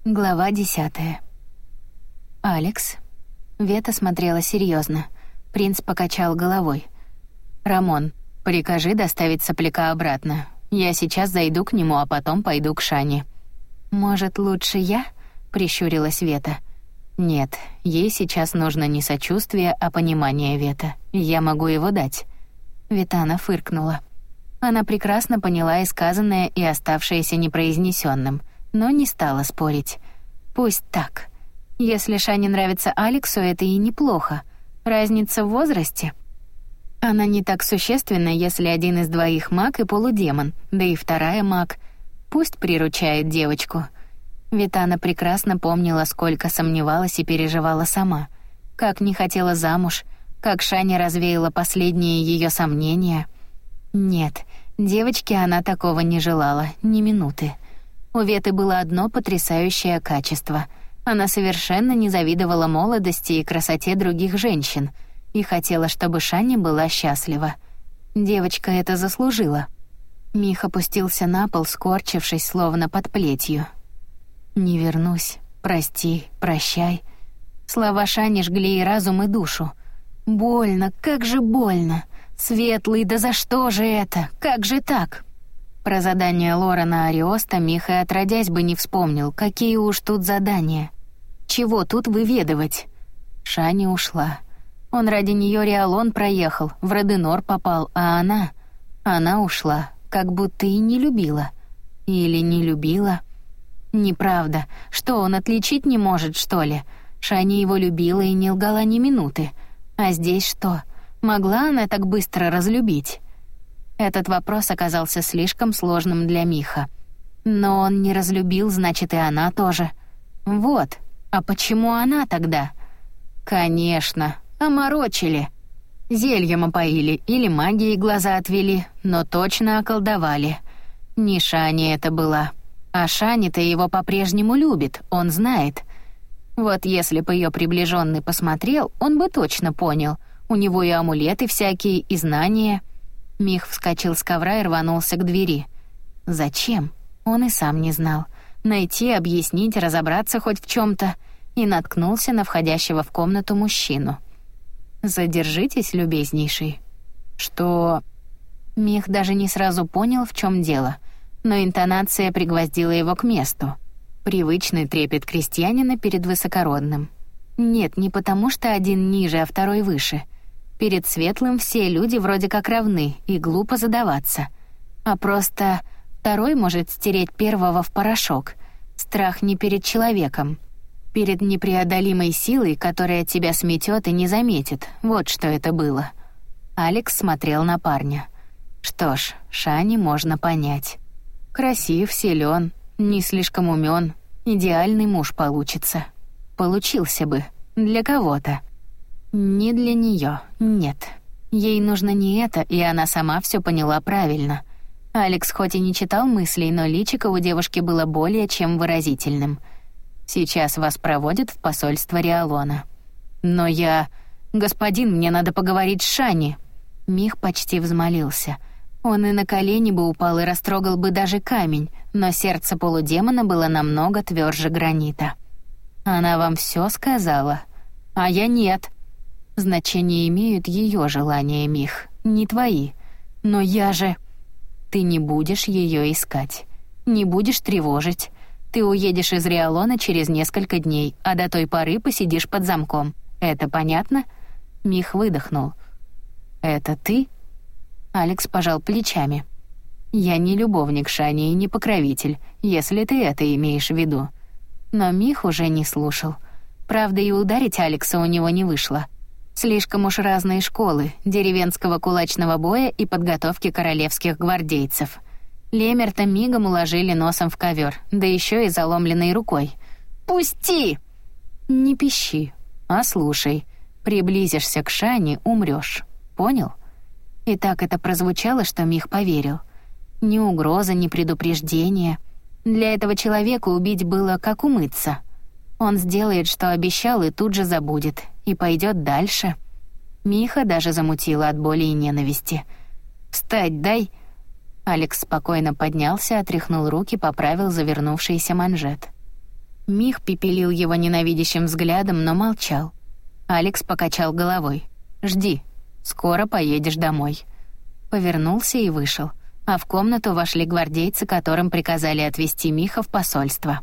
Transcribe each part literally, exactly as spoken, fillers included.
Глава десятая. «Алекс?» Вета смотрела серьезно. Принц покачал головой. «Рамон, прикажи доставить сопляка обратно. Я сейчас зайду к нему, а потом пойду к Шане». «Может, лучше я?» — прищурилась Вета. «Нет, ей сейчас нужно не сочувствие, а понимание, Вета. Я могу его дать». Ветана фыркнула. Она прекрасно поняла и сказанное, и оставшееся непроизнесенным, но не стала спорить. Пусть так. Если Шане нравится Алексу, это и неплохо. Разница в возрасте. Она не так существенна, если один из двоих маг и полудемон, да и вторая маг. Пусть приручает девочку. Ветана прекрасно помнила, сколько сомневалась и переживала сама. Как не хотела замуж, как Шаня развеяла последние ее сомнения. Нет, девочке она такого не желала, ни минуты. У Веты было одно потрясающее качество. Она совершенно не завидовала молодости и красоте других женщин и хотела, чтобы Шаня была счастлива. Девочка это заслужила. Мих опустился на пол, скорчившись, словно под плетью. «Не вернусь. Прости, прощай». Слова Шани жгли и разум, и душу. «Больно, как же больно! Светлый, да за что же это? Как же так?» Про задание Лорана Ариоста Мих и отродясь бы не вспомнил, какие уж тут задания. Чего тут выведывать? Шаня ушла. Он ради нее Риалон проехал, в Роденор попал, а она... Она ушла, как будто и не любила. Или не любила. Неправда. Что, он отличить не может, что ли? Шаня его любила и не лгала ни минуты. А здесь что? Могла она так быстро разлюбить? Этот вопрос оказался слишком сложным для Миха. Но он не разлюбил, значит, и она тоже. Вот. А почему она тогда? Конечно, оморочили. Зельем опоили или магией глаза отвели, но точно околдовали. Не Шани это была. А Шани-то его по-прежнему любит, он знает. Вот если бы ее приближенный посмотрел, он бы точно понял. У него и амулеты всякие, и знания. Мих вскочил с ковра и рванулся к двери. Зачем? Он и сам не знал. Найти, объяснить, разобраться хоть в чем-то. И наткнулся на входящего в комнату мужчину. «Задержитесь, любезнейший». «Что?» Мих даже не сразу понял, в чем дело, но интонация пригвоздила его к месту. Привычный трепет крестьянина перед высокородным. Нет, не потому что один ниже, а второй выше. Перед светлым все люди вроде как равны, и глупо задаваться. А просто второй может стереть первого в порошок. Страх не перед человеком. Перед непреодолимой силой, которая тебя сметет и не заметит. Вот что это было. Алекс смотрел на парня. Что ж, Шани можно понять. Красив, силен, не слишком умен. Идеальный муж получится. Получился бы. Для кого-то. Не для нее, нет. Ей нужно не это, и она сама все поняла правильно. Алекс хоть и не читал мыслей, но личико у девушки было более чем выразительным. Сейчас вас проводят в посольство Риалона. Но я... Господин, мне надо поговорить с Шани. Мих почти взмолился. Он и на колени бы упал и растрогал бы даже камень, но сердце полудемона было намного тверже гранита. Она вам все сказала, а я нет. Значение имеют ее желания, Мих, не твои. Но я же... Ты не будешь ее искать, не будешь тревожить. Ты уедешь из Риалона через несколько дней, а до той поры посидишь под замком. Это понятно? Мих выдохнул. Это ты? Алекс пожал плечами. Я не любовник Шани и не покровитель, если ты это имеешь в виду. Но Мих уже не слушал. Правда, и ударить Алекса у него не вышло. Слишком уж разные школы деревенского кулачного боя и подготовки королевских гвардейцев. Лемерта мигом уложили носом в ковер, да еще и заломленной рукой. «Пусти!» «Не пищи, а слушай. Приблизишься к Шане — умрёшь. Понял?» И так это прозвучало, что Мих поверил. Ни угроза, ни предупреждение. Для этого человека убить было как умыться. Он сделает, что обещал, и тут же забудет, и пойдет дальше. Миха даже замутила от боли и ненависти. «Встать дай!» Алекс спокойно поднялся, отряхнул руки, поправил завернувшийся манжет. Мих пепелил его ненавидящим взглядом, но молчал. Алекс покачал головой. «Жди, скоро поедешь домой». Повернулся и вышел, а в комнату вошли гвардейцы, которым приказали отвезти Миха в посольство.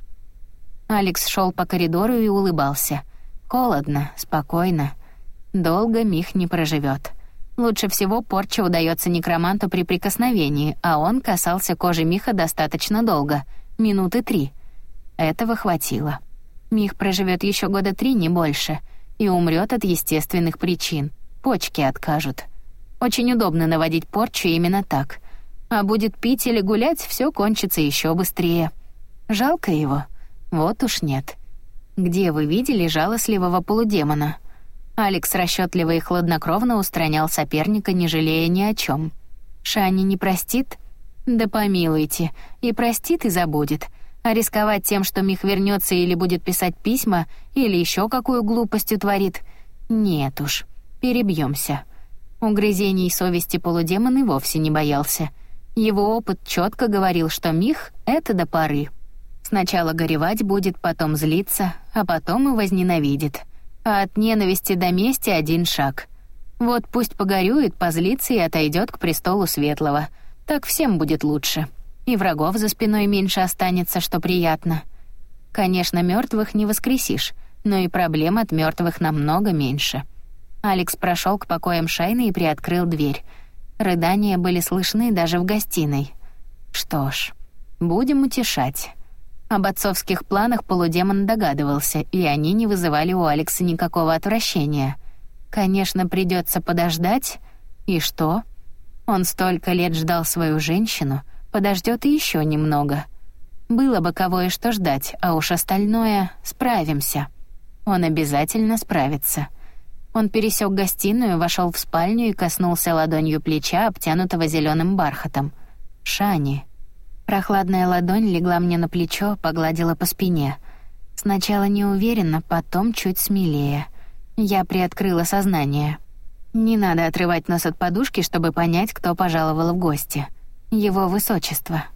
Алекс шел по коридору и улыбался. Холодно, спокойно. Долго Мих не проживет. Лучше всего порча удается некроманту при прикосновении, а он касался кожи Миха достаточно долго, минуты три. Этого хватило. Мих проживет еще года три, не больше, и умрет от естественных причин. Почки откажут. Очень удобно наводить порчу именно так. А будет пить или гулять, все кончится еще быстрее. Жалко его? Вот уж нет. Где вы видели жалостливого полудемона? Алекс расчетливо и хладнокровно устранял соперника, не жалея ни о чем. Шани не простит? Да помилуйте, и простит, и забудет. А рисковать тем, что Мих вернется или будет писать письма, или еще какую глупость утворит? Нет уж, перебьемся. Угрызений совести полудемон и вовсе не боялся. Его опыт четко говорил, что Мих — это до поры. Сначала горевать будет, потом злиться, а потом и возненавидит. А от ненависти до мести один шаг. Вот пусть погорюет, позлится и отойдет к престолу Светлого. Так всем будет лучше. И врагов за спиной меньше останется, что приятно. Конечно, мертвых не воскресишь, но и проблем от мертвых намного меньше. Алекс прошел к покоям Шайны и приоткрыл дверь. Рыдания были слышны даже в гостиной. Что ж, будем утешать. Об отцовских планах полудемон догадывался, и они не вызывали у Алекса никакого отвращения. Конечно, придется подождать. И что? Он столько лет ждал свою женщину, подождет и еще немного. Было бы кого и что ждать, а уж остальное справимся. Он обязательно справится. Он пересек гостиную, вошел в спальню и коснулся ладонью плеча, обтянутого зеленым бархатом. Шани. Прохладная ладонь легла мне на плечо, погладила по спине. Сначала неуверенно, потом чуть смелее. Я приоткрыла сознание. Не надо отрывать нос от подушки, чтобы понять, кто пожаловал в гости. Его высочество.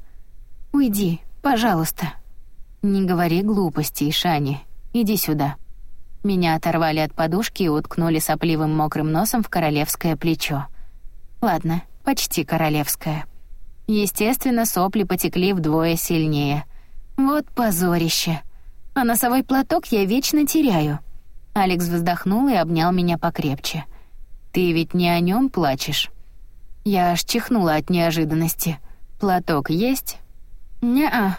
«Уйди, пожалуйста». «Не говори глупостей, Шани. Иди сюда». Меня оторвали от подушки и уткнули сопливым мокрым носом в королевское плечо. Ладно, почти королевское. Естественно, сопли потекли вдвое сильнее. Вот позорище. А носовой платок я вечно теряю. Алекс вздохнул и обнял меня покрепче. «Ты ведь не о нем плачешь?» Я аж чихнула от неожиданности. «Платок есть?» «Не-а».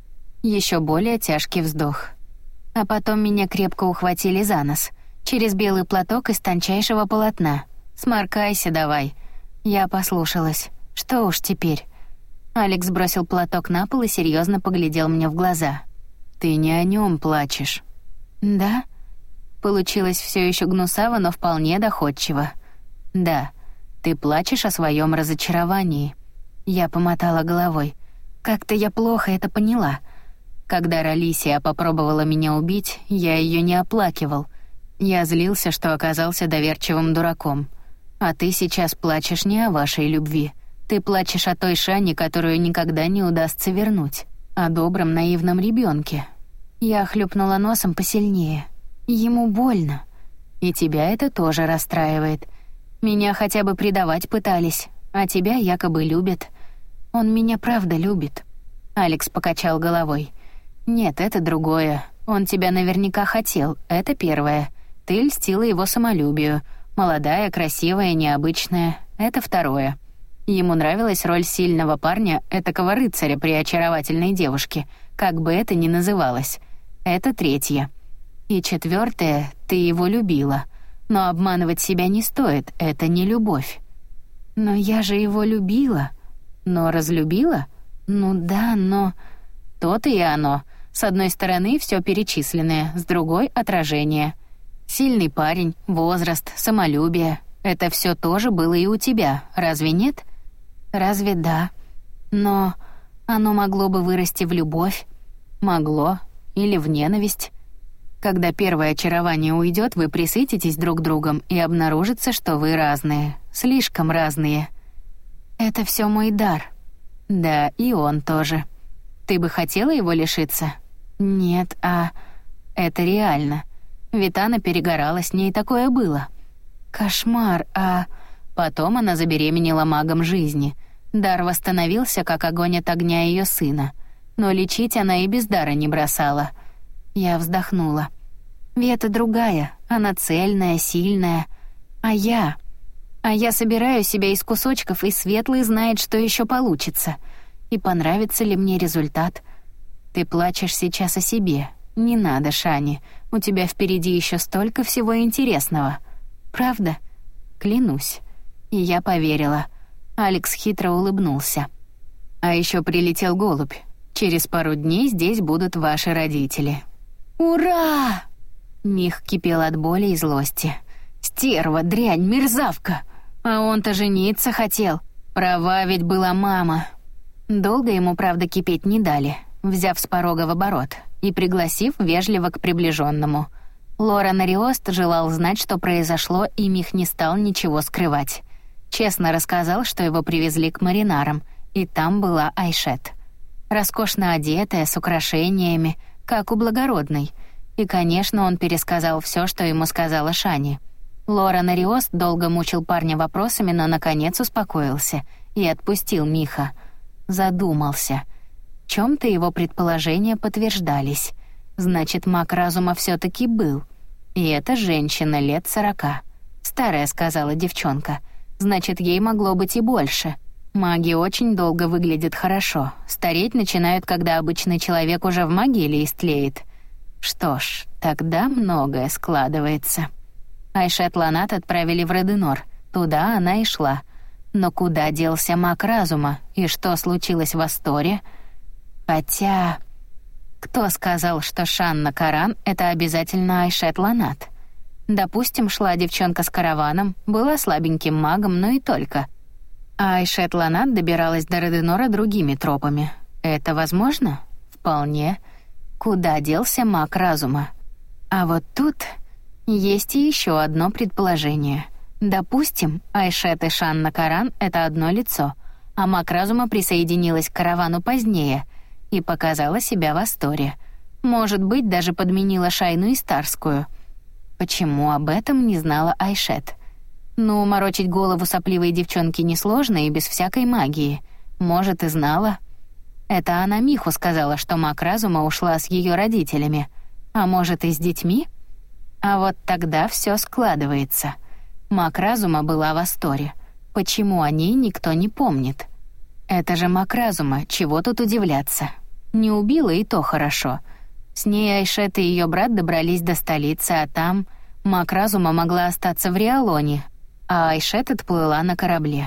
Еще более тяжкий вздох. А потом меня крепко ухватили за нос. Через белый платок из тончайшего полотна. «Сморкайся давай». Я послушалась. Что уж теперь? Алекс бросил платок на пол и серьезно поглядел мне в глаза. «Ты не о нем плачешь». «Да?» Получилось все еще гнусаво, но вполне доходчиво. «Да, ты плачешь о своем разочаровании». Я помотала головой. Как-то я плохо это поняла. Когда Ралисия попробовала меня убить, я ее не оплакивал. Я злился, что оказался доверчивым дураком. А ты сейчас плачешь не о вашей любви. Ты плачешь о той Шане, которую никогда не удастся вернуть. О добром наивном ребенке. Я хлюпнула носом посильнее. Ему больно. И тебя это тоже расстраивает. Меня хотя бы предавать пытались, а тебя якобы любят. Он меня правда любит». Алекс покачал головой. «Нет, это другое. Он тебя наверняка хотел, это первое. Ты льстила его самолюбию. Молодая, красивая, необычная. Это второе. Ему нравилась роль сильного парня, этакого рыцаря при очаровательной девушке, как бы это ни называлось. Это третье. И четвертое, ты его любила. Но обманывать себя не стоит, это не любовь». «Но я же его любила». «Но разлюбила? Ну да, но...» «То-то и оно. С одной стороны все перечисленное, с другой — отражение. Сильный парень, возраст, самолюбие — это все тоже было и у тебя, разве нет?» «Разве да? Но оно могло бы вырасти в любовь. Могло. Или в ненависть. Когда первое очарование уйдет, вы присытитесь друг другом, и обнаружится, что вы разные. Слишком разные. Это все мой дар». «Да, и он тоже. Ты бы хотела его лишиться?» «Нет, а...» Это реально. Витана перегорала, с ней такое было. Кошмар, а... Потом она забеременела магом жизни. Дар восстановился, как огонь от огня ее сына. Но лечить она и без дара не бросала. Я вздохнула. Вета другая, она цельная, сильная. А я... А я собираю себя из кусочков, и Светлый знает, что еще получится. И понравится ли мне результат. Ты плачешь сейчас о себе. Не надо, Шани. У тебя впереди еще столько всего интересного. Правда? Клянусь. И я поверила. Алекс хитро улыбнулся. А еще прилетел голубь. Через пару дней здесь будут ваши родители. Ура! Мих кипел от боли и злости. Стерва, дрянь, мерзавка. А он-то жениться хотел. Права ведь была мама. Долго ему, правда, кипеть не дали, взяв с порога в оборот и пригласив вежливо к приближенному. Лоран Ариост желал знать, что произошло, и Мих не стал ничего скрывать. Честно рассказал, что его привезли к маринарам, и там была Айшет. Роскошно одетая, с украшениями, как у благородной. И, конечно, он пересказал все, что ему сказала Шани. Лоран Ариост долго мучил парня вопросами, но, наконец, успокоился и отпустил Миха. Задумался. В чем-то его предположения подтверждались. Значит, маг разума все-таки был. И эта женщина лет сорока. Старая, сказала девчонка. Значит, ей могло быть и больше. Маги очень долго выглядят хорошо. Стареть начинают, когда обычный человек уже в могиле истлеет. Что ж, тогда многое складывается. Айшет Ланат отправили в Реденор. Туда она и шла. Но куда делся маг разума? И что случилось в Асторе? Хотя... Кто сказал, что Шанна Каран — это обязательно Айшет Ланат? Допустим, шла девчонка с караваном, была слабеньким магом, но и только. А Айшет Ланат добиралась до Реденора другими тропами. Это возможно? Вполне. Куда делся маг разума? А вот тут есть и еще одно предположение. Допустим, Айшет и Шанна Каран — это одно лицо, а маг разума присоединилась к каравану позднее и показала себя в Асторе. Может быть, даже подменила Шайну Истарскую. Почему об этом не знала Айшет? Ну, морочить голову сопливой девчонке несложно и без всякой магии. Может, и знала. Это она Миху сказала, что маг разума ушла с ее родителями. А может, и с детьми? А вот тогда все складывается. Маг разума была в Асторе. Почему о ней никто не помнит? Это же маг разума, чего тут удивляться? Не убила, и то хорошо. С ней Айшет и ее брат добрались до столицы, а там маг разума могла остаться в Риалоне, а Айшет отплыла на корабле.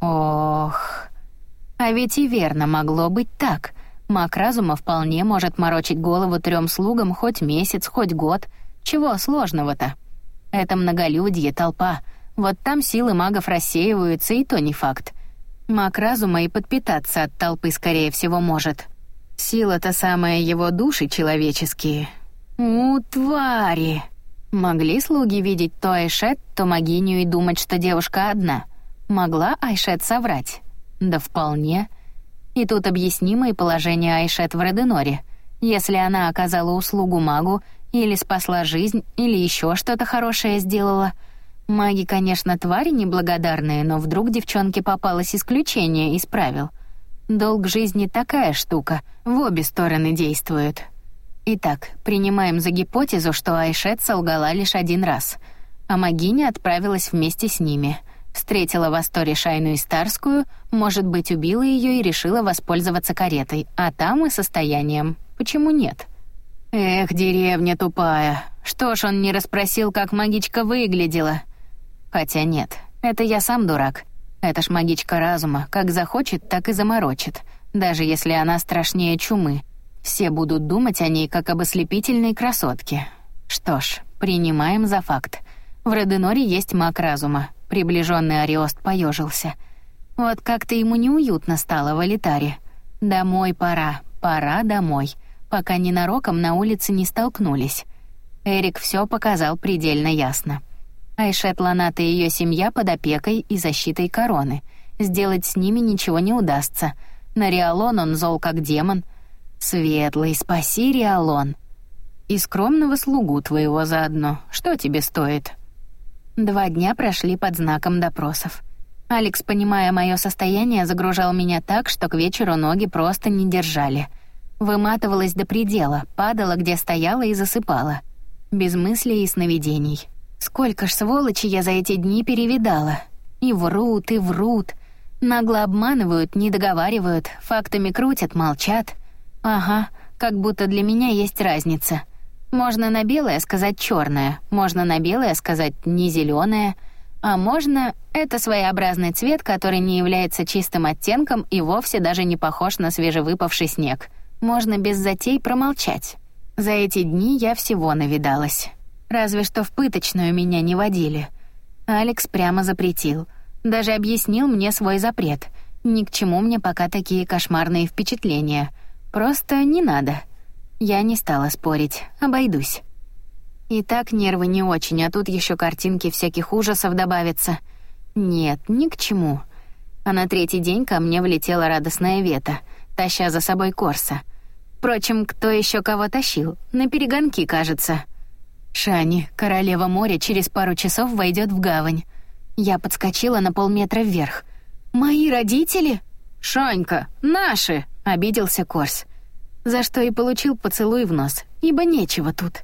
Ох... А ведь и верно, могло быть так. Маг разума вполне может морочить голову трем слугам хоть месяц, хоть год. Чего сложного-то? Это многолюдье, толпа. Вот там силы магов рассеиваются, и то не факт. Маг разума и подпитаться от толпы, скорее всего, может. Сила-то самая его души человеческие. У, твари! Могли слуги видеть то Айшет, то могиню и думать, что девушка одна? Могла Айшет соврать? Да вполне. И тут объяснимо и положение Айшет в Реденоре. Если она оказала услугу магу, или спасла жизнь, или еще что-то хорошее сделала. Маги, конечно, твари неблагодарные, но вдруг девчонке попалось исключение из правил. Долг жизни такая штука, в обе стороны действует. Итак, принимаем за гипотезу, что Айшет солгала лишь один раз, а магиня отправилась вместе с ними. Встретила в Асторе Шайну Истарскую, может быть, убила ее и решила воспользоваться каретой, а там и состоянием. Почему нет? Эх, деревня тупая. Что ж он не расспросил, как магичка выглядела? Хотя нет, это я сам дурак. Это ж магичка разума, как захочет, так и заморочит, даже если она страшнее чумы. Все будут думать о ней как об ослепительной красотке. Что ж, принимаем за факт. В Реденоре есть маг разума. Приближенный Ариост поежился. Вот как-то ему неуютно стало в Алитаре. Домой пора, пора домой. Пока ненароком на улице не столкнулись. Эрик все показал предельно ясно. Айшет Ланат и ее семья под опекой и защитой короны. Сделать с ними ничего не удастся. На Риалон он зол как демон. Светлый, спаси Риалон. и скромного слугу твоего заодно. Что тебе стоит?» Два дня прошли под знаком допросов. Алекс, понимая мое состояние, загружал меня так, что к вечеру ноги просто не держали. Выматывалась до предела, падала, где стояла, и засыпала. Без мыслей и сновидений. Сколько ж сволочи я за эти дни перевидала. И врут, и врут. Нагло обманывают, не договаривают, фактами крутят, молчат. Ага, как будто для меня есть разница. Можно на белое сказать черное, можно на белое сказать не зеленое, а можно это своеобразный цвет, который не является чистым оттенком и вовсе даже не похож на свежевыпавший снег. Можно без затей промолчать. За эти дни я всего навидалась. Разве что в пыточную меня не водили. Алекс прямо запретил. Даже объяснил мне свой запрет. Ни к чему мне пока такие кошмарные впечатления. Просто не надо. Я не стала спорить, обойдусь. И так нервы не очень, а тут еще картинки всяких ужасов добавятся. Нет, ни к чему. А на третий день ко мне влетела радостная Вета, таща за собой Корса. Впрочем, кто еще кого тащил? На перегонки, кажется. «Шани, королева моря, через пару часов войдет в гавань». Я подскочила на полметра вверх. «Мои родители?» «Шанька, наши!» — обиделся Корс. За что и получил поцелуй в нос, ибо нечего тут.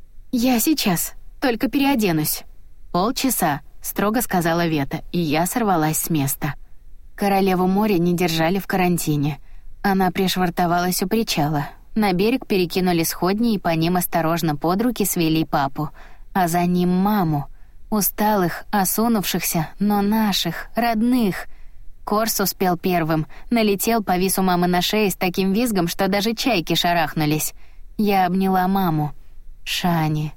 «Я сейчас, только переоденусь». «Полчаса», — строго сказала Вета, и я сорвалась с места. Королеву моря не держали в карантине. Она пришвартовалась у причала. На берег перекинули сходни и по ним осторожно под руки свели папу, а за ним маму. Усталых, осунувшихся, но наших, родных. Корс успел первым, налетел, повис у мамы на шее с таким визгом, что даже чайки шарахнулись. Я обняла маму. Шани.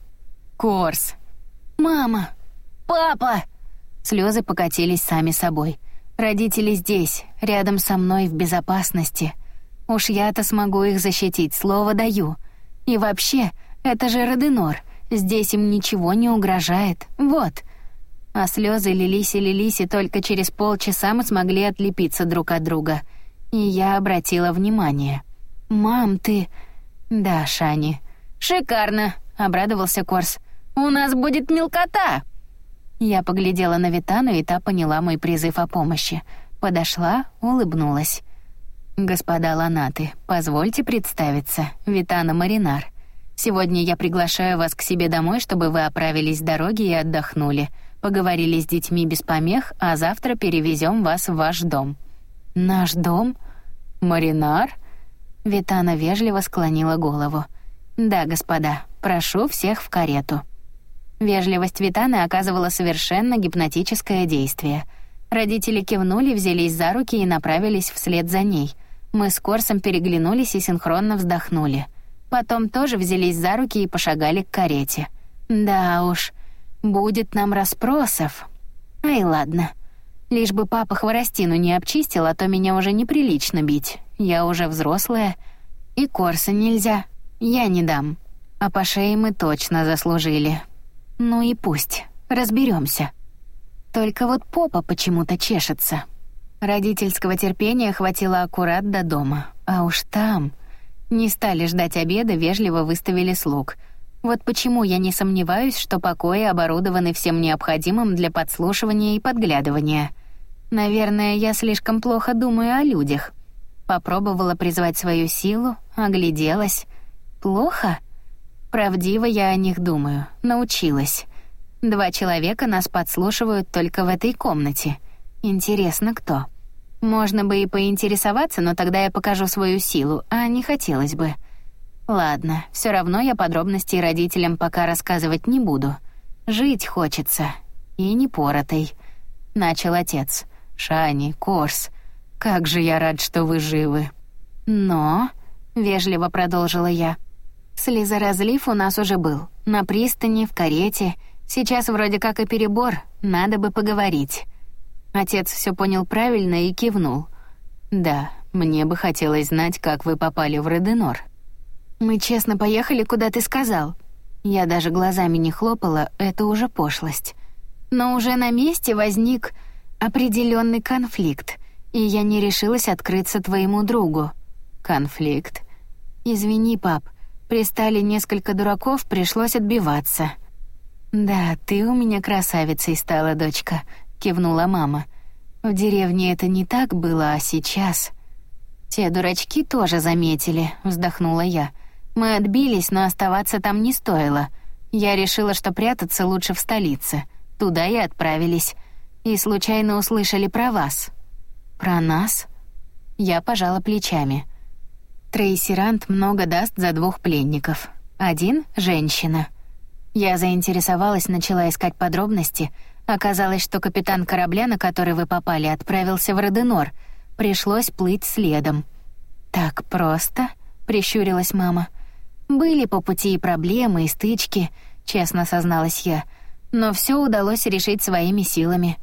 Корс. «Мама! Папа!» Слезы покатились сами собой. Родители здесь, рядом со мной, в безопасности. Уж я-то смогу их защитить, слово даю. И вообще, это же Роденор. Здесь им ничего не угрожает. Вот. А слезы лились и лились, и только через полчаса мы смогли отлепиться друг от друга. И я обратила внимание. «Мам, ты...» «Да, Шани». «Шикарно!» — обрадовался Корс. «У нас будет мелкота!» Я поглядела на Витану, и та поняла мой призыв о помощи. Подошла, улыбнулась. «Господа ланаты, позвольте представиться. Витана Маринар. Сегодня я приглашаю вас к себе домой, чтобы вы оправились с дороги и отдохнули. Поговорили с детьми без помех, а завтра перевезем вас в ваш дом». «Наш дом? Маринар?» Витана вежливо склонила голову. «Да, господа, прошу всех в карету». Вежливость Витаны оказывала совершенно гипнотическое действие. Родители кивнули, взялись за руки и направились вслед за ней. Мы с Корсом переглянулись и синхронно вздохнули. Потом тоже взялись за руки и пошагали к карете. Да уж, будет нам расспросов. Ай, ладно. Лишь бы папа хворостину не обчистил, а то меня уже неприлично бить. Я уже взрослая. И Корса нельзя. Я не дам. А по шее мы точно заслужили. Ну и пусть. Разберемся. Только вот попа почему-то чешется. Родительского терпения хватило аккурат до дома. А уж там... Не стали ждать обеда, вежливо выставили слуг. Вот почему я не сомневаюсь, что покои оборудованы всем необходимым для подслушивания и подглядывания. Наверное, я слишком плохо думаю о людях. Попробовала призвать свою силу, огляделась. Плохо? Правдиво я о них думаю, научилась. Два человека нас подслушивают только в этой комнате. Интересно, кто? Можно бы и поинтересоваться, но тогда я покажу свою силу, а не хотелось бы. Ладно, все равно я подробностей родителям пока рассказывать не буду. Жить хочется. И не поротой. Начал отец. «Шани, Корс, как же я рад, что вы живы». «Но...» — вежливо продолжила я. «Слезоразлив у нас уже был. На пристани, в карете. Сейчас вроде как и перебор. Надо бы поговорить». Отец все понял правильно и кивнул. «Да, мне бы хотелось знать, как вы попали в Роденор». «Мы честно поехали, куда ты сказал». Я даже глазами не хлопала, это уже пошлость. Но уже на месте возник определенный конфликт, и я не решилась открыться твоему другу. «Конфликт?» «Извини, пап, Пристали несколько дураков, пришлось отбиваться. «Да, ты у меня красавицей стала, дочка», — кивнула мама. «В деревне это не так было, а сейчас...» «Те дурачки тоже заметили», — вздохнула я. «Мы отбились, но оставаться там не стоило. Я решила, что прятаться лучше в столице. Туда и отправились. И случайно услышали про вас». «Про нас?» Я пожала плечами. Трейсерант много даст за двух пленников. Один — женщина. Я заинтересовалась, начала искать подробности. Оказалось, что капитан корабля, на который вы попали, отправился в Роденор. Пришлось плыть следом. «Так просто?» — прищурилась мама. «Были по пути и проблемы, и стычки», — честно созналась я. «Но все удалось решить своими силами».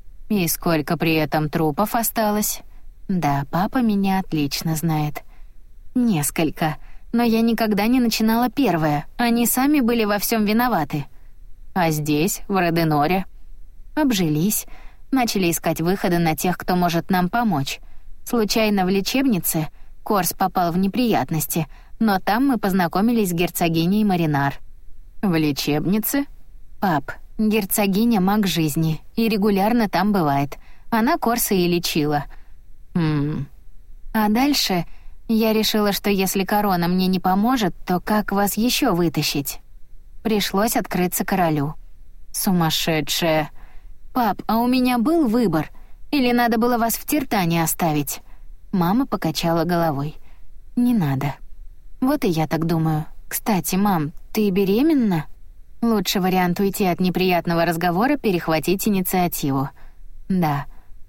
«И сколько при этом трупов осталось?» «Да, папа меня отлично знает». «Несколько. Но я никогда не начинала первая. Они сами были во всем виноваты». «А здесь, в Роденоре?» «Обжились. Начали искать выходы на тех, кто может нам помочь. Случайно в лечебнице Корс попал в неприятности, но там мы познакомились с герцогиней Маринар». «В лечебнице?» «Пап, герцогиня маг жизни, и регулярно там бывает. Она Корса и лечила». «Хм...» «А дальше я решила, что если корона мне не поможет, то как вас еще вытащить?» Пришлось открыться королю. «Сумасшедшая!» «Пап, а у меня был выбор? Или надо было вас в Тиртане оставить?» Мама покачала головой. «Не надо». «Вот и я так думаю. Кстати, мам, ты беременна?» Лучший вариант уйти от неприятного разговора — перехватить инициативу. «Да.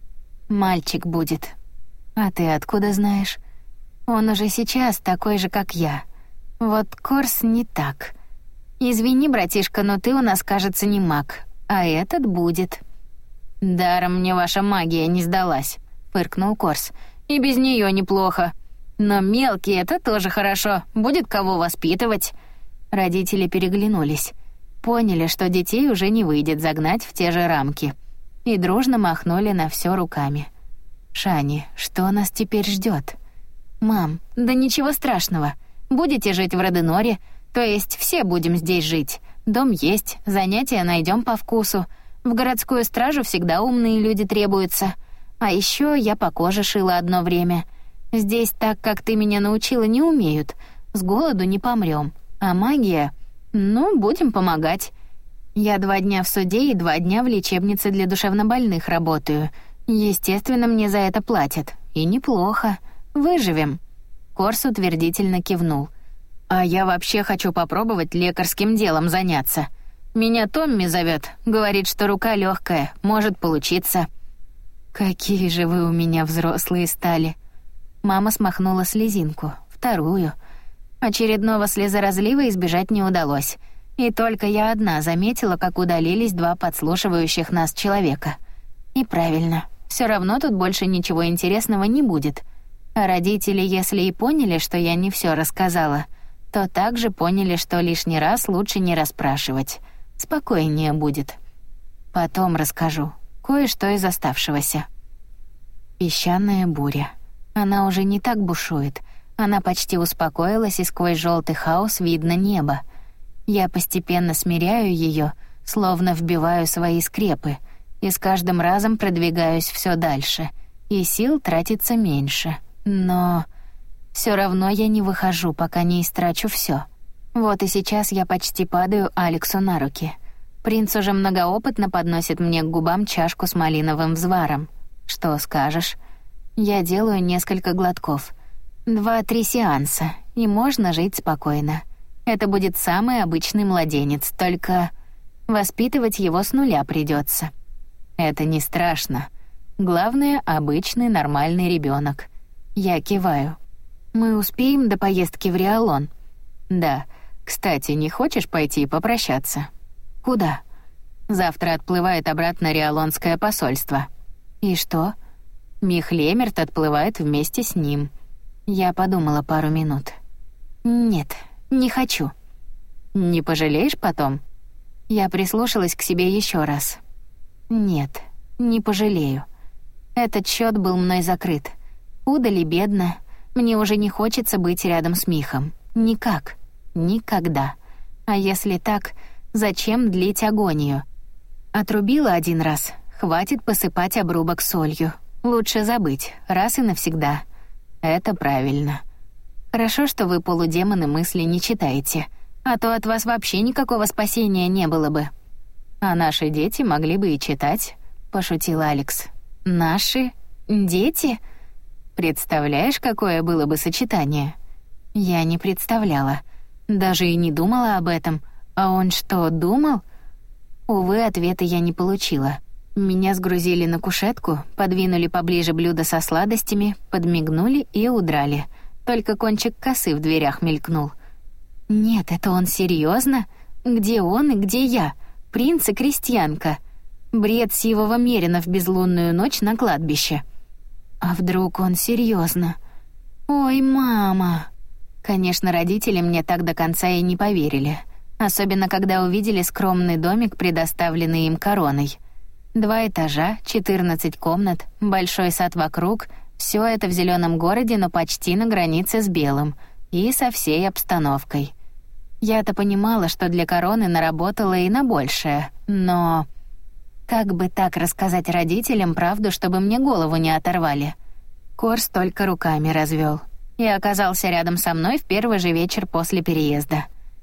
Мальчик будет». «А ты откуда знаешь?» «Он уже сейчас такой же, как я. Вот Корс не так. Извини, братишка, но ты у нас, кажется, не маг, а этот будет». «Даром мне ваша магия не сдалась», — фыркнул Корс. «И без нее неплохо. Но мелкий — это тоже хорошо, будет кого воспитывать». Родители переглянулись. Поняли, что детей уже не выйдет загнать в те же рамки. И дружно махнули на все руками. «Шани, что нас теперь ждет? «Мам, да ничего страшного. Будете жить в Роденоре, то есть все будем здесь жить. Дом есть, занятия найдем по вкусу. В городскую стражу всегда умные люди требуются. А еще я по коже шила одно время. Здесь так, как ты меня научила, не умеют. С голоду не помрем. А магия? Ну, будем помогать. Я два дня в суде и два дня в лечебнице для душевнобольных работаю. Естественно, мне за это платят. И неплохо. Выживем». Корс утвердительно кивнул. «А я вообще хочу попробовать лекарским делом заняться. Меня Томми зовет, говорит, что рука легкая, может получиться». «Какие же вы у меня взрослые стали». Мама смахнула слезинку, вторую. Очередного слезоразлива избежать не удалось. И только я одна заметила, как удалились два подслушивающих нас человека. И правильно, все равно тут больше ничего интересного не будет. А родители, если и поняли, что я не все рассказала, то также поняли, что лишний раз лучше не расспрашивать. Спокойнее будет. Потом расскажу. Кое-что из оставшегося. Песчаная буря. Она уже не так бушует. Она почти успокоилась, и сквозь желтый хаос видно небо. Я постепенно смиряю ее, словно вбиваю свои скрепы, и с каждым разом продвигаюсь все дальше, и сил тратится меньше. Но все равно я не выхожу, пока не истрачу все. Вот и сейчас я почти падаю Алексу на руки. Принц уже многоопытно подносит мне к губам чашку с малиновым взваром. «Что скажешь?» Я делаю несколько глотков. Два-три сеанса, и можно жить спокойно. Это будет самый обычный младенец, только воспитывать его с нуля придется. Это не страшно. Главное — обычный нормальный ребенок. Я киваю. «Мы успеем до поездки в Риалон?» «Да. Кстати, не хочешь пойти попрощаться?» «Куда?» «Завтра отплывает обратно Риалонское посольство». «И что?» «Мих Лемерт отплывает вместе с ним». Я подумала пару минут. «Нет, не хочу». «Не пожалеешь потом?» Я прислушалась к себе еще раз. «Нет, не пожалею. Этот счет был мной закрыт. Удали бедно. Мне уже не хочется быть рядом с Михом. Никак. Никогда. А если так, зачем длить агонию? Отрубила один раз, хватит посыпать обрубок солью. Лучше забыть, раз и навсегда. Это правильно. Хорошо, что вы, полудемоны, мысли не читаете, а то от вас вообще никакого спасения не было бы. А наши дети могли бы и читать, пошутил Алекс. Наши дети? Представляешь, какое было бы сочетание? Я не представляла. Даже и не думала об этом. А он что, думал? Увы, ответа я не получила. Меня сгрузили на кушетку, подвинули поближе блюдо со сладостями, подмигнули и удрали. Только кончик косы в дверях мелькнул. Нет, это он серьезно? Где он и где я? Принц и крестьянка. Бред сивого мерина в безлунную ночь на кладбище. А вдруг он серьезно? Ой, мама. Конечно, родители мне так до конца и не поверили. Особенно, когда увидели скромный домик, предоставленный им короной. Два этажа, четырнадцать комнат, большой сад вокруг — все это в зеленом городе, но почти на границе с белым. И со всей обстановкой. Я-то понимала, что для короны наработала и на большее, но... Как бы так рассказать родителям правду, чтобы мне голову не оторвали? Корс только руками развел и оказался рядом со мной в первый же вечер после переезда.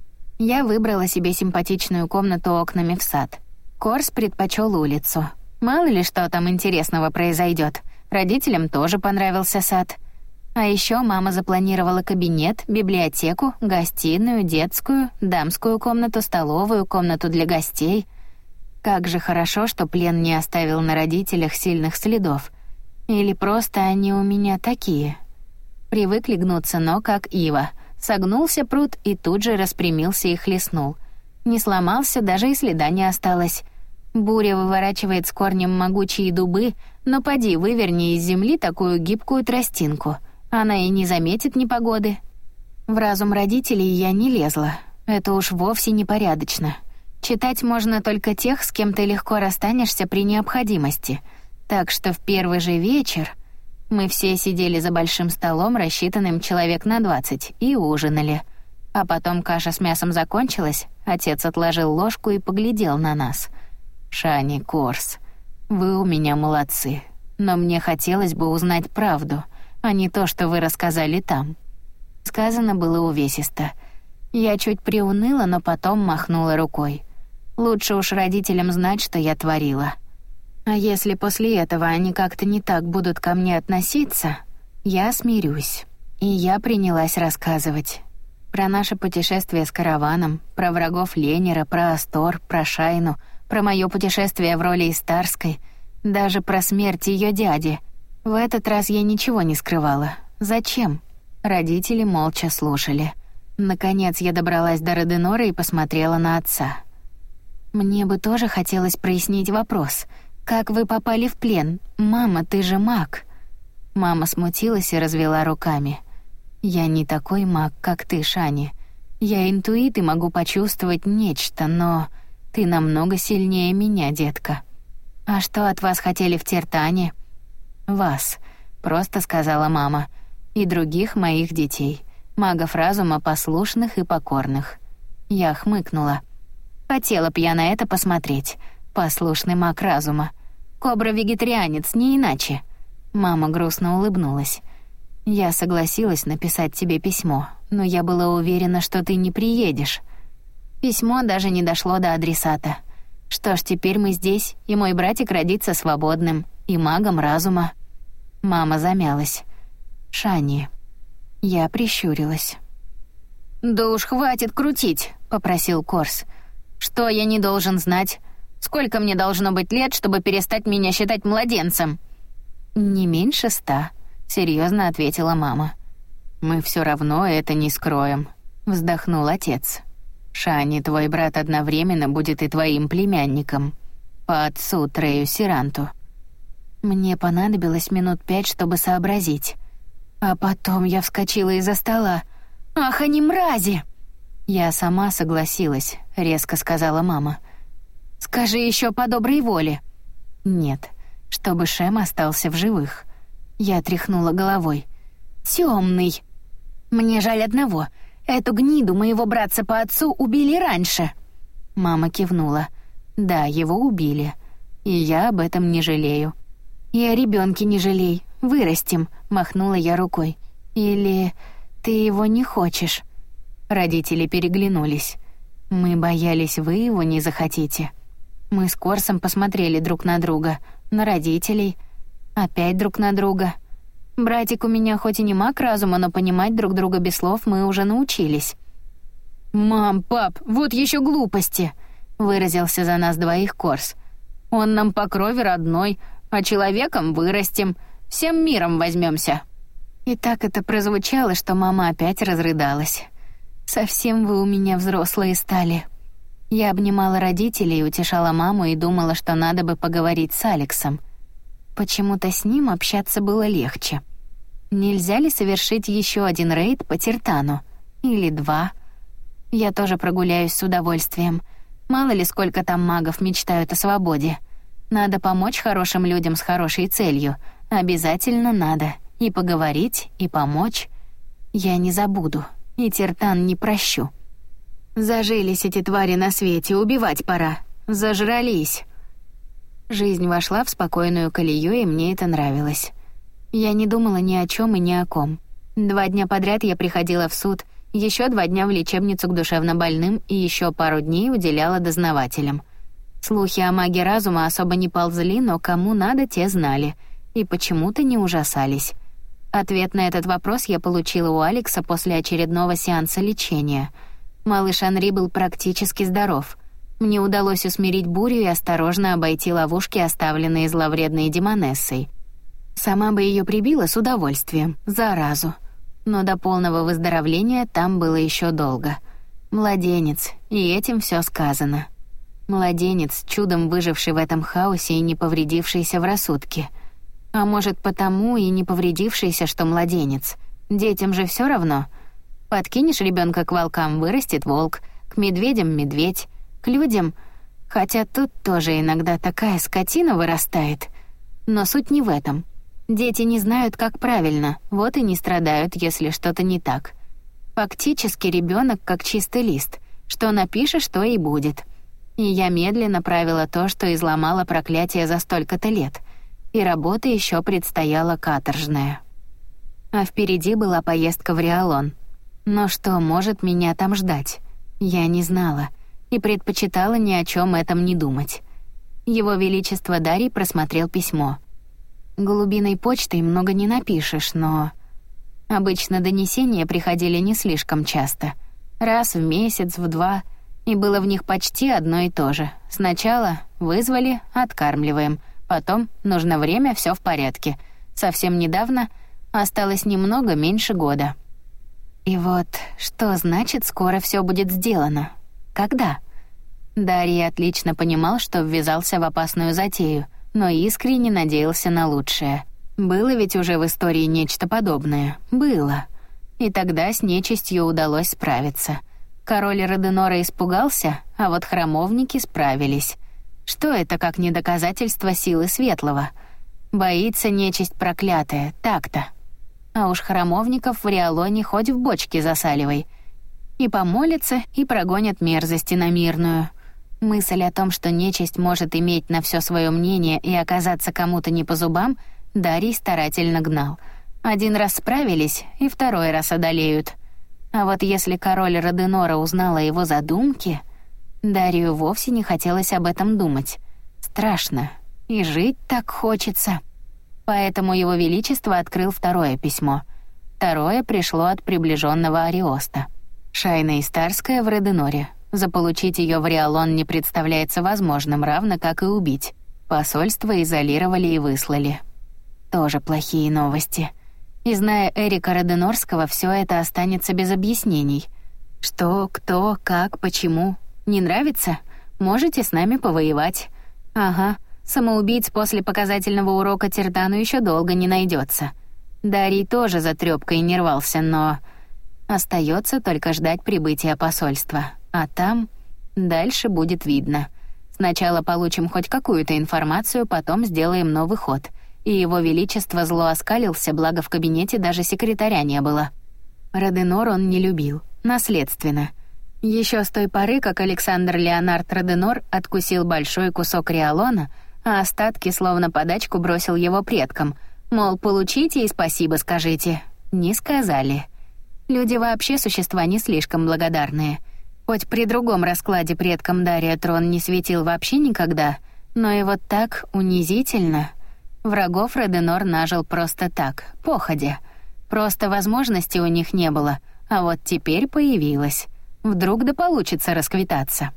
Я выбрала себе симпатичную комнату окнами в сад. Корс предпочел улицу. Мало ли что там интересного произойдет. Родителям тоже понравился сад. А еще мама запланировала кабинет, библиотеку, гостиную, детскую, дамскую комнату, столовую, комнату для гостей. Как же хорошо, что плен не оставил на родителях сильных следов. Или просто они у меня такие. Привыкли гнуться, но как ива. Согнулся пруд и тут же распрямился и хлестнул. Не сломался, даже и следа не осталось. Буря выворачивает с корнем могучие дубы, но поди выверни из земли такую гибкую тростинку. Она и не заметит непогоды. В разум родителей я не лезла. Это уж вовсе непорядочно. Читать можно только тех, с кем ты легко расстанешься при необходимости. Так что в первый же вечер мы все сидели за большим столом, рассчитанным человек на двадцать, и ужинали. А потом каша с мясом закончилась, отец отложил ложку и поглядел на нас. «Шани, Корс, вы у меня молодцы, но мне хотелось бы узнать правду, а не то, что вы рассказали там». Сказано было увесисто. Я чуть приуныла, но потом махнула рукой. Лучше уж родителям знать, что я творила. А если после этого они как-то не так будут ко мне относиться, я смирюсь. И я принялась рассказывать. Про наше путешествие с караваном, про врагов Ленера, про Астор, про Шайну, про моё путешествие в роли Истарской, даже про смерть её дяди. В этот раз я ничего не скрывала. Зачем? Родители молча слушали. Наконец я добралась до Роденора и посмотрела на отца. Мне бы тоже хотелось прояснить вопрос. Как вы попали в плен? Мама, ты же маг. Мама смутилась и развела руками. Я не такой маг, как ты, Шани. Я интуит и могу почувствовать нечто, но ты намного сильнее меня, детка. А что от вас хотели в Тертане? Вас, просто сказала мама. И других моих детей, магов разума, послушных и покорных. Я хмыкнула. Хотела б я на это посмотреть. Послушный маг разума. Кобра-вегетарианец, не иначе. Мама грустно улыбнулась. Я согласилась написать тебе письмо, но я была уверена, что ты не приедешь. Письмо даже не дошло до адресата. Что ж, теперь мы здесь, и мой братик родится свободным, и магом разума. Мама замялась. Шани. Я прищурилась. «Да уж хватит крутить», — попросил Корс. «Что я не должен знать? Сколько мне должно быть лет, чтобы перестать меня считать младенцем?» «Не меньше ста», — серьезно ответила мама. «Мы все равно это не скроем», — вздохнул отец. «Шани, твой брат одновременно будет и твоим племянником. По отцу Трею Сиранту». Мне понадобилось минут пять, чтобы сообразить. А потом я вскочила из-за стола. «Ах, они мрази!» «Я сама согласилась», — резко сказала мама. «Скажи еще по доброй воле». «Нет, чтобы Шем остался в живых». Я тряхнула головой. «Темный. Мне жаль одного. Эту гниду моего братца по отцу убили раньше». Мама кивнула. «Да, его убили. И я об этом не жалею». «И о ребенке не жалей. Вырастим», — махнула я рукой. «Или ты его не хочешь?» Родители переглянулись. «Мы боялись, вы его не захотите». Мы с Корсом посмотрели друг на друга, на родителей, опять друг на друга. Братик у меня хоть и не маг разума, но понимать друг друга без слов мы уже научились. «Мам, пап, вот еще глупости!» — выразился за нас двоих Корс. «Он нам по крови родной, а человеком вырастем, всем миром возьмемся». И так это прозвучало, что мама опять разрыдалась. «Совсем вы у меня взрослые стали». Я обнимала родителей, утешала маму и думала, что надо бы поговорить с Алексом. Почему-то с ним общаться было легче. Нельзя ли совершить еще один рейд по Тиртану? Или два? Я тоже прогуляюсь с удовольствием. Мало ли сколько там магов мечтают о свободе. Надо помочь хорошим людям с хорошей целью. Обязательно надо. И поговорить, и помочь. Я не забуду. И Тиртан не прощу. Зажились эти твари на свете, убивать пора. Зажрались. Жизнь вошла в спокойную колею, и мне это нравилось. Я не думала ни о чем и ни о ком. Два дня подряд я приходила в суд, еще два дня в лечебницу к душевнобольным и еще пару дней уделяла дознавателям. Слухи о маге разума особо не ползли, но кому надо, те знали. И почему-то не ужасались. Ответ на этот вопрос я получила у Алекса после очередного сеанса лечения. Малыш Анри был практически здоров. Мне удалось усмирить бурю и осторожно обойти ловушки, оставленные зловредной демонессой. Сама бы ее прибила с удовольствием, заразу. Но до полного выздоровления там было еще долго. Младенец, и этим все сказано. Младенец, чудом выживший в этом хаосе и не повредившийся в рассудке. А может, потому и не повредившийся, что младенец. Детям же все равно. Подкинешь ребенка к волкам — вырастет волк, к медведям — медведь, к людям... Хотя тут тоже иногда такая скотина вырастает. Но суть не в этом. Дети не знают, как правильно, вот и не страдают, если что-то не так. Фактически ребенок как чистый лист. Что напишешь, то и будет. И я медленно правила то, что изломала проклятие за столько-то лет. И работа еще предстояла каторжная. А впереди была поездка в Риалон. Но что может меня там ждать? Я не знала и предпочитала ни о чем этом не думать. Его Величество Дарий просмотрел письмо. Голубиной почтой много не напишешь, но... Обычно донесения приходили не слишком часто. Раз в месяц, в два, и было в них почти одно и то же. Сначала вызвали, откармливаем, потом нужно время, все в порядке. Совсем недавно осталось немного меньше года. И вот, что значит скоро все будет сделано? Когда? Дарий отлично понимал, что ввязался в опасную затею, но искренне надеялся на лучшее. Было ведь уже в истории нечто подобное. Было. И тогда с нечистью удалось справиться. Король Роденора испугался, а вот храмовники справились. Что это как не доказательство силы Светлого? Боится нечисть проклятая, так-то. А уж храмовников в Риалоне хоть в бочке засаливай. И помолятся, и прогонят мерзость иномирную. Мысль о том, что нечисть может иметь на все свое мнение и оказаться кому-то не по зубам, Дарий старательно гнал. Один раз справились, и второй раз одолеют. А вот если король Роденора узнал о его задумке, Дарию вовсе не хотелось об этом думать. Страшно. И жить так хочется. Поэтому его величество открыл второе письмо. Второе пришло от приближенного Ариоста. Шайна Истарская в Роденоре. Заполучить ее в Риалон не представляется возможным, равно как и убить. Посольство изолировали и выслали. Тоже плохие новости. И зная Эрика Роденорского, все это останется без объяснений. Что, кто, как, почему. Не нравится? Можете с нами повоевать. Ага. Самоубийц после показательного урока Тиртану еще долго не найдется. Дарий тоже за трёпкой не рвался, но... Остается только ждать прибытия посольства. А там... Дальше будет видно. Сначала получим хоть какую-то информацию, потом сделаем новый ход. И его величество зло оскалился, благо в кабинете даже секретаря не было. Роденор он не любил, наследственно. Еще с той поры, как Александр Леонард Роденор откусил большой кусок риалона, а остатки словно подачку бросил его предкам. Мол, получите и спасибо скажите. Не сказали. Люди вообще существа не слишком благодарные. Хоть при другом раскладе предкам Дария трон не светил вообще никогда, но и вот так унизительно. Врагов Роденор нажил просто так, походя. Просто возможности у них не было, а вот теперь появилась. Вдруг да получится расквитаться.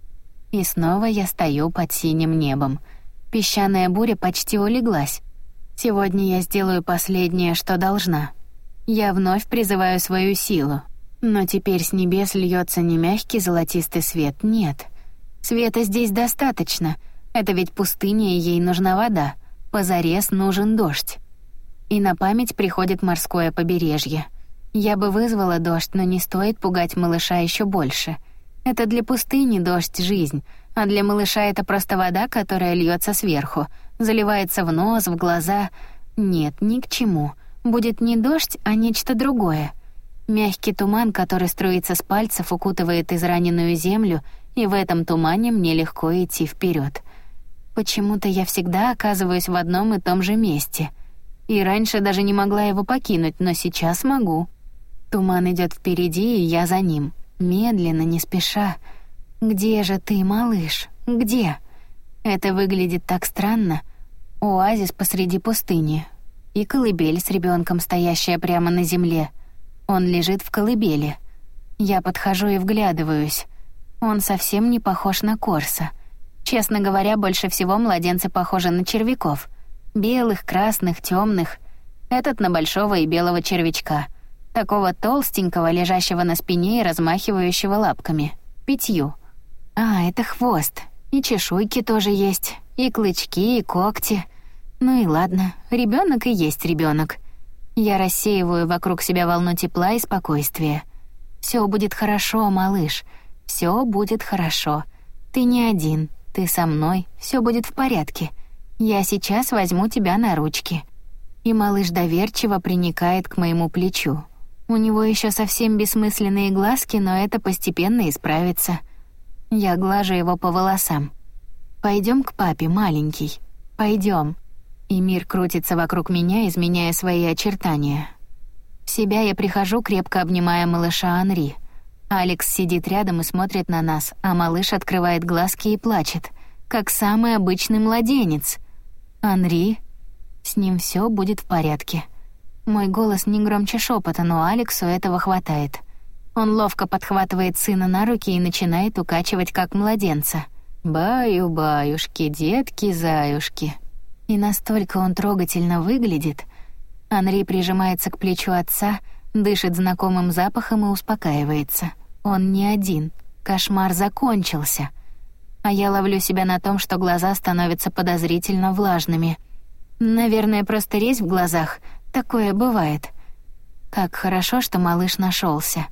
И снова я стою под синим небом. Песчаная буря почти улеглась. Сегодня я сделаю последнее, что должна. Я вновь призываю свою силу. Но теперь с небес льется не мягкий золотистый свет, нет. Света здесь достаточно. Это ведь пустыня, и ей нужна вода. Позарез нужен дождь. И на память приходит морское побережье. Я бы вызвала дождь, но не стоит пугать малыша еще больше. Это для пустыни дождь — жизнь, а для малыша это просто вода, которая льется сверху, заливается в нос, в глаза. Нет, ни к чему. Будет не дождь, а нечто другое. Мягкий туман, который струится с пальцев, укутывает израненную землю, и в этом тумане мне легко идти вперед. Почему-то я всегда оказываюсь в одном и том же месте. И раньше даже не могла его покинуть, но сейчас могу. Туман идет впереди, и я за ним. Медленно, не спеша. «Где же ты, малыш? Где?» Это выглядит так странно. Оазис посреди пустыни. И колыбель с ребенком, стоящая прямо на земле. Он лежит в колыбели. Я подхожу и вглядываюсь. Он совсем не похож на Корса. Честно говоря, больше всего младенцы похожи на червяков. Белых, красных, темных. Этот на большого и белого червячка. Такого толстенького, лежащего на спине и размахивающего лапками. Пятью. А, это хвост. И чешуйки тоже есть. И клычки, и когти. Ну и ладно, ребенок и есть ребенок. Я рассеиваю вокруг себя волну тепла и спокойствия. Все будет хорошо, малыш. Все будет хорошо. Ты не один. Ты со мной. Все будет в порядке. Я сейчас возьму тебя на ручки. И малыш доверчиво приникает к моему плечу. У него еще совсем бессмысленные глазки, но это постепенно исправится. Я глажу его по волосам. Пойдем к папе, маленький. Пойдем. И мир крутится вокруг меня, изменяя свои очертания. В себя я прихожу, крепко обнимая малыша Анри. Алекс сидит рядом и смотрит на нас, а малыш открывает глазки и плачет, как самый обычный младенец. Анри, с ним все будет в порядке. Мой голос не громче шепота, но Алексу этого хватает. Он ловко подхватывает сына на руки и начинает укачивать, как младенца. «Баю-баюшки, детки-заюшки». И настолько он трогательно выглядит. Анри прижимается к плечу отца, дышит знакомым запахом и успокаивается. Он не один. Кошмар закончился. А я ловлю себя на том, что глаза становятся подозрительно влажными. Наверное, просто резь в глазах. Такое бывает. Как хорошо, что малыш нашелся.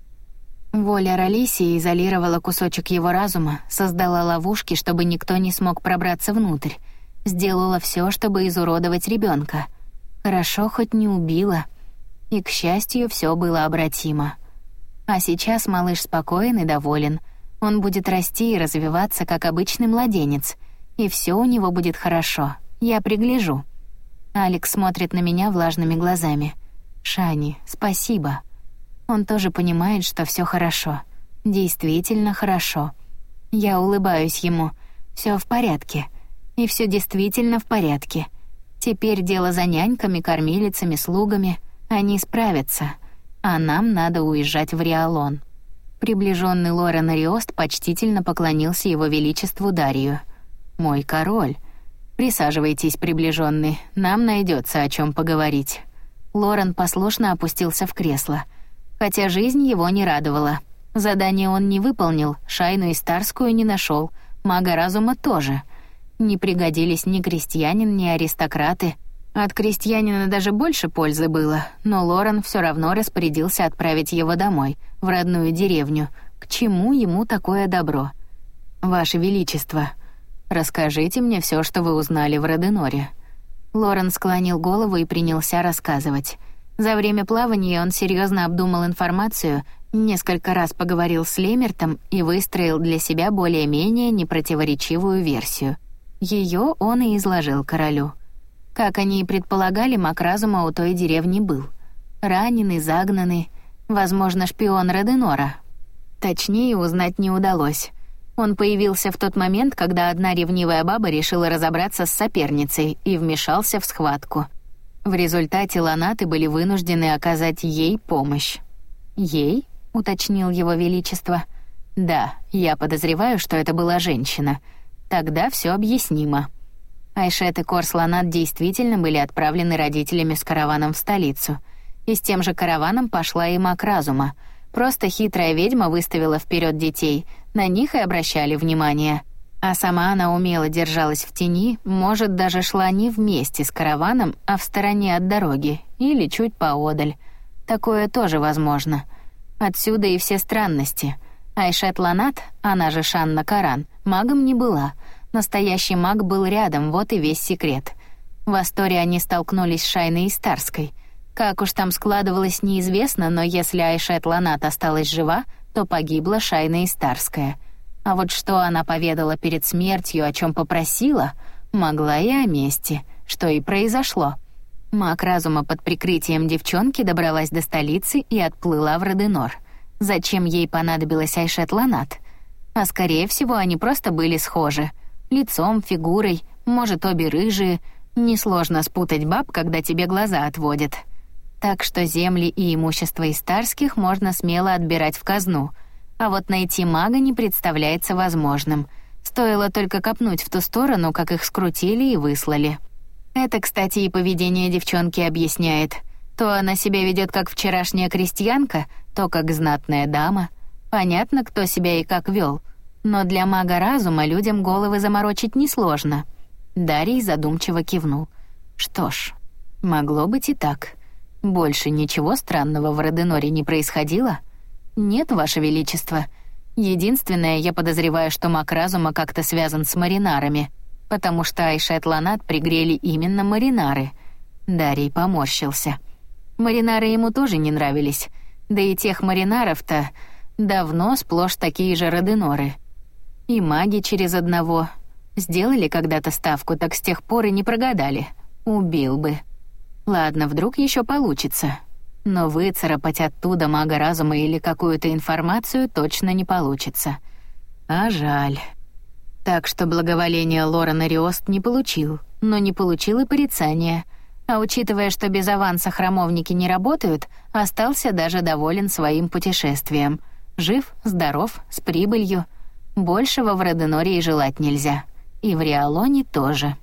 Воля Ролисии изолировала кусочек его разума, создала ловушки, чтобы никто не смог пробраться внутрь. Сделала все, чтобы изуродовать ребенка. Хорошо, хоть не убила. И, к счастью, все было обратимо. А сейчас малыш спокоен и доволен. Он будет расти и развиваться, как обычный младенец. И все у него будет хорошо. Я пригляжу. Алекс смотрит на меня влажными глазами. «Шани, спасибо». Он тоже понимает, что все хорошо. Действительно хорошо. Я улыбаюсь ему. Все в порядке. И все действительно в порядке. Теперь дело за няньками, кормилицами, слугами. Они справятся. А нам надо уезжать в Риалон. Приближенный Лорен Ариост почтительно поклонился его величеству Дарию. «Мой король. Присаживайтесь, приближенный. Нам найдется о чем поговорить». Лорен послушно опустился в кресло. Хотя жизнь его не радовала. Задание он не выполнил, Шайну Истарскую не нашел, мага разума тоже. Не пригодились ни крестьянин, ни аристократы. От крестьянина даже больше пользы было, но Лорен все равно распорядился отправить его домой, в родную деревню. К чему ему такое добро? «Ваше Величество, расскажите мне все, что вы узнали в Роденоре». Лорен склонил голову и принялся рассказывать. За время плавания он серьезно обдумал информацию Несколько раз поговорил с Лемертом и выстроил для себя более-менее непротиворечивую версию. Ее он и изложил королю. Как они и предполагали, маг разума у той деревни был. Раненый, загнанный, возможно, шпион Роденора. Точнее узнать не удалось. Он появился в тот момент, когда одна ревнивая баба решила разобраться с соперницей и вмешался в схватку. В результате ланаты были вынуждены оказать ей помощь. «Ей?» — уточнил его величество. «Да, я подозреваю, что это была женщина. Тогда все объяснимо». Айшет и Корс Ланат действительно были отправлены родителями с караваном в столицу. И с тем же караваном пошла и маг разума. Просто хитрая ведьма выставила вперед детей, на них и обращали внимание. А сама она умело держалась в тени, может, даже шла не вместе с караваном, а в стороне от дороги или чуть поодаль. Такое тоже возможно. Отсюда и все странности. Айшет Ланат, она же Шанна Каран, магом не была. Настоящий маг был рядом, вот и весь секрет. В Асторе они столкнулись с Шайной Истарской. Как уж там складывалось, неизвестно, но если Айшет Ланат осталась жива, то погибла Шайна Истарская. А вот что она поведала перед смертью, о чем попросила, могла и о мести, что и произошло. Маг разума под прикрытием девчонки добралась до столицы и отплыла в Роденор. Зачем ей понадобилась Айшет Ланат? А скорее всего, они просто были схожи. Лицом, фигурой, может, обе рыжие. Несложно спутать баб, когда тебе глаза отводят. Так что земли и имущество Истарских можно смело отбирать в казну. А вот найти мага не представляется возможным. Стоило только копнуть в ту сторону, как их скрутили и выслали. Это, кстати, и поведение девчонки объясняет. То она себя ведет как вчерашняя крестьянка, то как знатная дама. Понятно, кто себя и как вел. Но для мага разума людям головы заморочить несложно. Дарий задумчиво кивнул. Что ж, могло быть и так. Больше ничего странного в Роденоре не происходило? Нет, Ваше Величество. Единственное, я подозреваю, что маг разума как-то связан с маринарами, потому что Айшет Ланат пригрели именно маринары. Дарий поморщился. Маринары ему тоже не нравились. Да и тех маринаров-то давно сплошь такие же Роденоры. И маги через одного. Сделали когда-то ставку, так с тех пор и не прогадали. Убил бы. Ладно, вдруг еще получится. Но выцарапать оттуда мага разума или какую-то информацию точно не получится. А жаль. Так что благоволение Лорен Ариост не получил, но не получил и порицания. А учитывая, что без аванса храмовники не работают, остался даже доволен своим путешествием. Жив, здоров, с прибылью. Большего в Роденоре и желать нельзя. И в Риалоне тоже.